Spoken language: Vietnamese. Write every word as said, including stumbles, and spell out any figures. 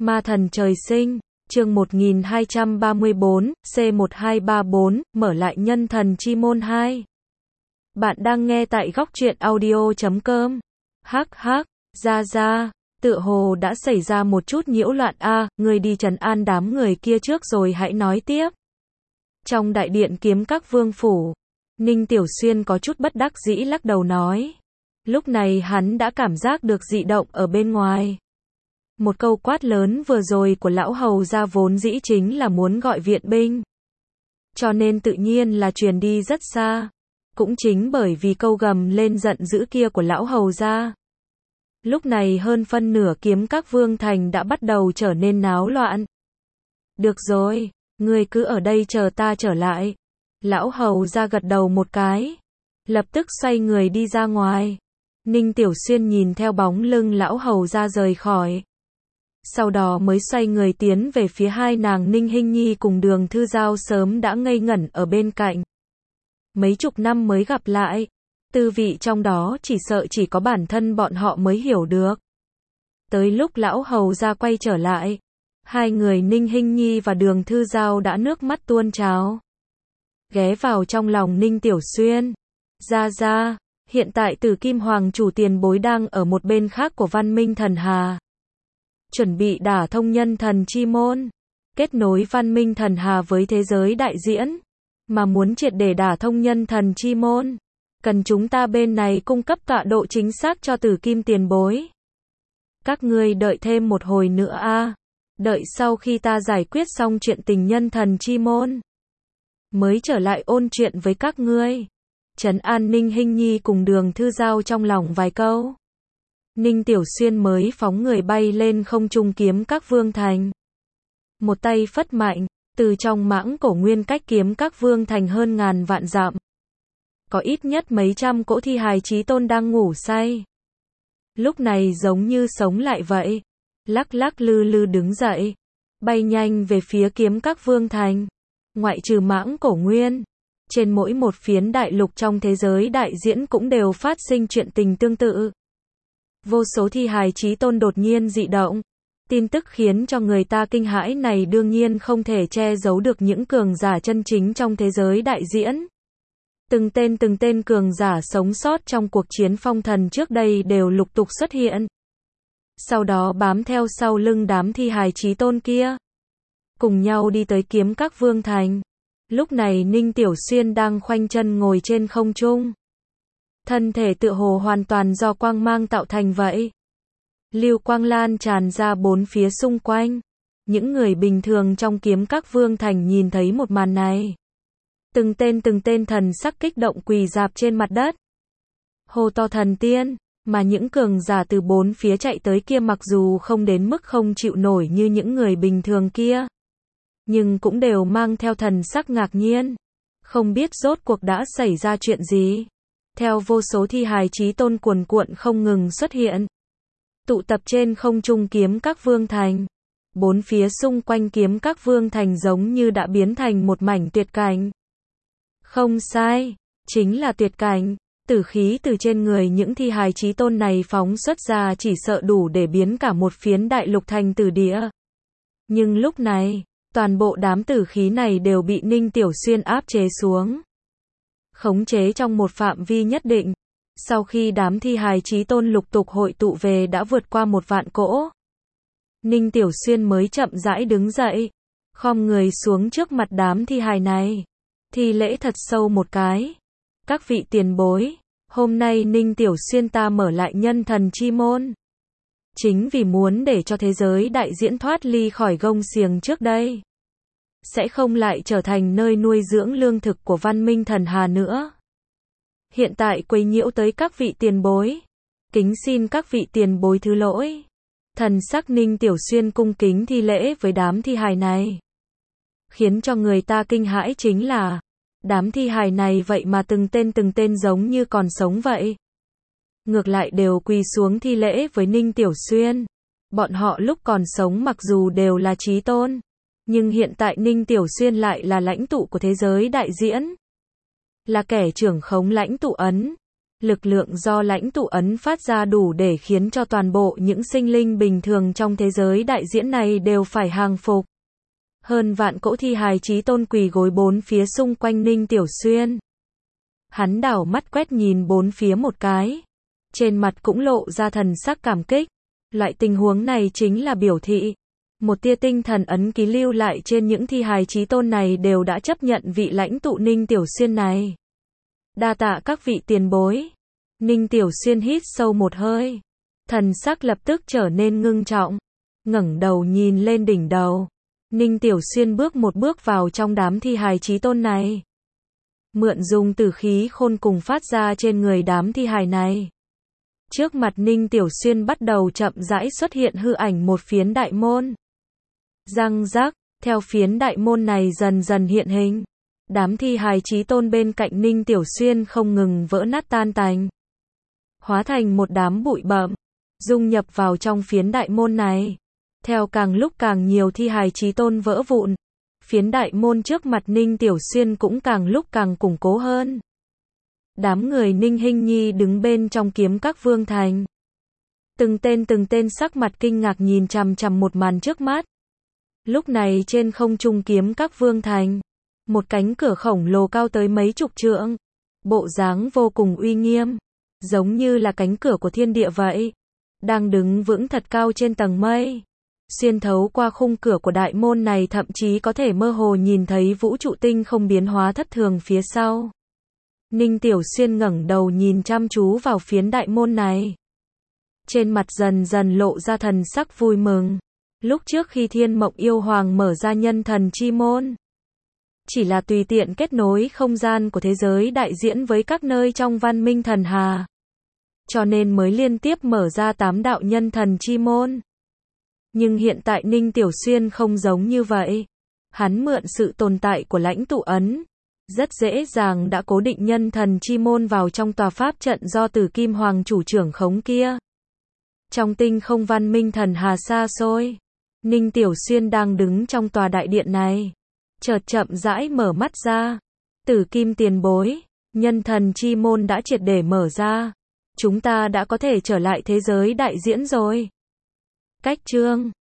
Ma thần trời sinh, chương một nghìn hai trăm ba mươi tư, C một hai ba bốn, mở lại nhân thần chi môn hai. Bạn đang nghe tại góc truyện audio chấm com. Hắc hắc, ra ra, tựa hồ đã xảy ra một chút nhiễu loạn a, à, người đi trấn an đám người kia trước rồi hãy nói tiếp. Trong đại điện kiếm các vương phủ, Ninh Tiểu Xuyên có chút bất đắc dĩ lắc đầu nói. Lúc này hắn đã cảm giác được dị động ở bên ngoài. Một câu quát lớn vừa rồi của lão hầu gia vốn dĩ chính là muốn gọi viện binh. Cho nên tự nhiên là truyền đi rất xa. Cũng chính bởi vì câu gầm lên giận dữ kia của lão hầu gia. Lúc này hơn phân nửa kiếm các vương thành đã bắt đầu trở nên náo loạn. Được rồi, ngươi cứ ở đây chờ ta trở lại. Lão hầu gia gật đầu một cái. Lập tức xoay người đi ra ngoài. Ninh Tiểu Xuyên nhìn theo bóng lưng lão hầu gia rời khỏi. Sau đó mới xoay người tiến về phía hai nàng Ninh Hinh Nhi cùng Đường Thư Giao sớm đã ngây ngẩn ở bên cạnh. Mấy chục năm mới gặp lại, tư vị trong đó chỉ sợ chỉ có bản thân bọn họ mới hiểu được. Tới lúc lão hầu gia quay trở lại, hai người Ninh Hinh Nhi và Đường Thư Giao đã nước mắt tuôn trào. Ghé vào trong lòng Ninh Tiểu Xuyên. Ra ra, hiện tại Tử Kim Hoàng chủ tiền bối đang ở một bên khác của Văn Minh Thần Hà. Chuẩn bị đả thông nhân thần chi môn, kết nối Văn Minh Thần Hà với thế giới đại diễn, mà muốn triệt để đả thông nhân thần chi môn, cần chúng ta bên này cung cấp tọa độ chính xác cho Tử Kim tiền bối. Các ngươi đợi thêm một hồi nữa a, à. Đợi sau khi ta giải quyết xong chuyện tình nhân thần chi môn, mới trở lại ôn chuyện với các ngươi. Trấn an Ninh Hinh Nhi cùng Đường Thư Giao trong lòng vài câu. Ninh Tiểu Xuyên mới phóng người bay lên không trung kiếm các vương thành. Một tay phất mạnh, từ trong mãng cổ nguyên cách kiếm các vương thành hơn ngàn vạn dặm. Có ít nhất mấy trăm cỗ thi hài chí tôn đang ngủ say. Lúc này giống như sống lại vậy. Lắc lắc lư lư đứng dậy. Bay nhanh về phía kiếm các vương thành. Ngoại trừ mãng cổ nguyên. Trên mỗi một phiến đại lục trong thế giới đại diễn cũng đều phát sinh chuyện tình tương tự. Vô số thi hài chí tôn đột nhiên dị động. Tin tức khiến cho người ta kinh hãi này đương nhiên không thể che giấu được những cường giả chân chính trong thế giới đại diễn. Từng tên từng tên cường giả sống sót trong cuộc chiến phong thần trước đây đều lục tục xuất hiện. Sau đó bám theo sau lưng đám thi hài chí tôn kia. Cùng nhau đi tới kiếm các vương thành. Lúc này Ninh Tiểu Xuyên đang khoanh chân ngồi trên không trung. Thân thể tựa hồ hoàn toàn do quang mang tạo thành vậy. Lưu quang lan tràn ra bốn phía xung quanh. Những người bình thường trong kiếm các vương thành nhìn thấy một màn này. Từng tên từng tên thần sắc kích động quỳ rạp trên mặt đất. Hô to thần tiên, mà những cường giả từ bốn phía chạy tới kia mặc dù không đến mức không chịu nổi như những người bình thường kia. Nhưng cũng đều mang theo thần sắc ngạc nhiên. Không biết rốt cuộc đã xảy ra chuyện gì. Theo vô số thi hài chí tôn cuồn cuộn không ngừng xuất hiện. Tụ tập trên không trung kiếm các vương thành. Bốn phía xung quanh kiếm các vương thành giống như đã biến thành một mảnh tuyệt cảnh. Không sai, chính là tuyệt cảnh. Tử khí từ trên người những thi hài chí tôn này phóng xuất ra chỉ sợ đủ để biến cả một phiến đại lục thành tử địa. Nhưng lúc này, toàn bộ đám tử khí này đều bị Ninh Tiểu Xuyên áp chế xuống. Khống chế trong một phạm vi nhất định. Sau khi đám thi hài chí tôn lục tục hội tụ về đã vượt qua một vạn cỗ. Ninh Tiểu Xuyên mới chậm rãi đứng dậy. Khom người xuống trước mặt đám thi hài này. Thi lễ thật sâu một cái. Các vị tiền bối, hôm nay Ninh Tiểu Xuyên ta mở lại nhân thần chi môn. Chính vì muốn để cho thế giới đại diễn thoát ly khỏi gông xiềng trước đây. Sẽ không lại trở thành nơi nuôi dưỡng lương thực của Văn Minh Thần Hà nữa. Hiện tại quấy nhiễu tới các vị tiền bối. Kính xin các vị tiền bối thứ lỗi. Thần sắc Ninh Tiểu Xuyên cung kính thi lễ với đám thi hài này. Khiến cho người ta kinh hãi chính là, đám thi hài này vậy mà từng tên từng tên giống như còn sống vậy. Ngược lại đều quỳ xuống thi lễ với Ninh Tiểu Xuyên. Bọn họ lúc còn sống mặc dù đều là chí tôn. Nhưng hiện tại Ninh Tiểu Xuyên lại là lãnh tụ của thế giới đại diễn. Là kẻ trưởng khống lãnh tụ ấn. Lực lượng do lãnh tụ ấn phát ra đủ để khiến cho toàn bộ những sinh linh bình thường trong thế giới đại diễn này đều phải hàng phục. Hơn vạn cỗ thi hài chí tôn quỳ gối bốn phía xung quanh Ninh Tiểu Xuyên. Hắn đảo mắt quét nhìn bốn phía một cái. Trên mặt cũng lộ ra thần sắc cảm kích. Loại tình huống này chính là biểu thị. Một tia tinh thần ấn ký lưu lại trên những thi hài chí tôn này đều đã chấp nhận vị lãnh tụ Ninh Tiểu Xuyên này. Đa tạ các vị tiền bối. Ninh Tiểu Xuyên hít sâu một hơi. Thần sắc lập tức trở nên ngưng trọng. Ngẩng đầu nhìn lên đỉnh đầu. Ninh Tiểu Xuyên bước một bước vào trong đám thi hài chí tôn này. Mượn dùng tử khí khôn cùng phát ra trên người đám thi hài này. Trước mặt Ninh Tiểu Xuyên bắt đầu chậm rãi xuất hiện hư ảnh một phiến đại môn. Răng rắc, theo phiến đại môn này dần dần hiện hình. Đám thi hài chí tôn bên cạnh Ninh Tiểu Xuyên không ngừng vỡ nát tan tành. Hóa thành một đám bụi bặm, dung nhập vào trong phiến đại môn này. Theo càng lúc càng nhiều thi hài chí tôn vỡ vụn, phiến đại môn trước mặt Ninh Tiểu Xuyên cũng càng lúc càng củng cố hơn. Đám người Ninh Hinh Nhi đứng bên trong kiếm các vương thành. Từng tên từng tên sắc mặt kinh ngạc nhìn chằm chằm một màn trước mắt. Lúc này trên không trung kiếm các vương thành, một cánh cửa khổng lồ cao tới mấy chục trượng, bộ dáng vô cùng uy nghiêm, giống như là cánh cửa của thiên địa vậy, đang đứng vững thật cao trên tầng mây. Xuyên thấu qua khung cửa của đại môn này thậm chí có thể mơ hồ nhìn thấy vũ trụ tinh không biến hóa thất thường phía sau. Ninh Tiểu Xuyên ngẩng đầu nhìn chăm chú vào phiến đại môn này. Trên mặt dần dần lộ ra thần sắc vui mừng. Lúc trước khi Thiên Mộng Yêu Hoàng mở ra nhân thần chi môn, chỉ là tùy tiện kết nối không gian của thế giới đại diễn với các nơi trong văn minh thần hà. Cho nên mới liên tiếp mở ra tám đạo nhân thần chi môn. Nhưng hiện tại Ninh Tiểu Xuyên không giống như vậy. Hắn mượn sự tồn tại của lãnh tụ ấn, rất dễ dàng đã cố định nhân thần chi môn vào trong tòa pháp trận do Tử Kim Hoàng chủ trưởng khống kia. Trong tinh không văn minh thần hà xa xôi, Ninh Tiểu Xuyên đang đứng trong tòa đại điện này. Chợt chậm rãi mở mắt ra. Tử Kim tiền bối, nhân thần chi môn đã triệt để mở ra. Chúng ta đã có thể trở lại thế giới đại diễn rồi. Cách chương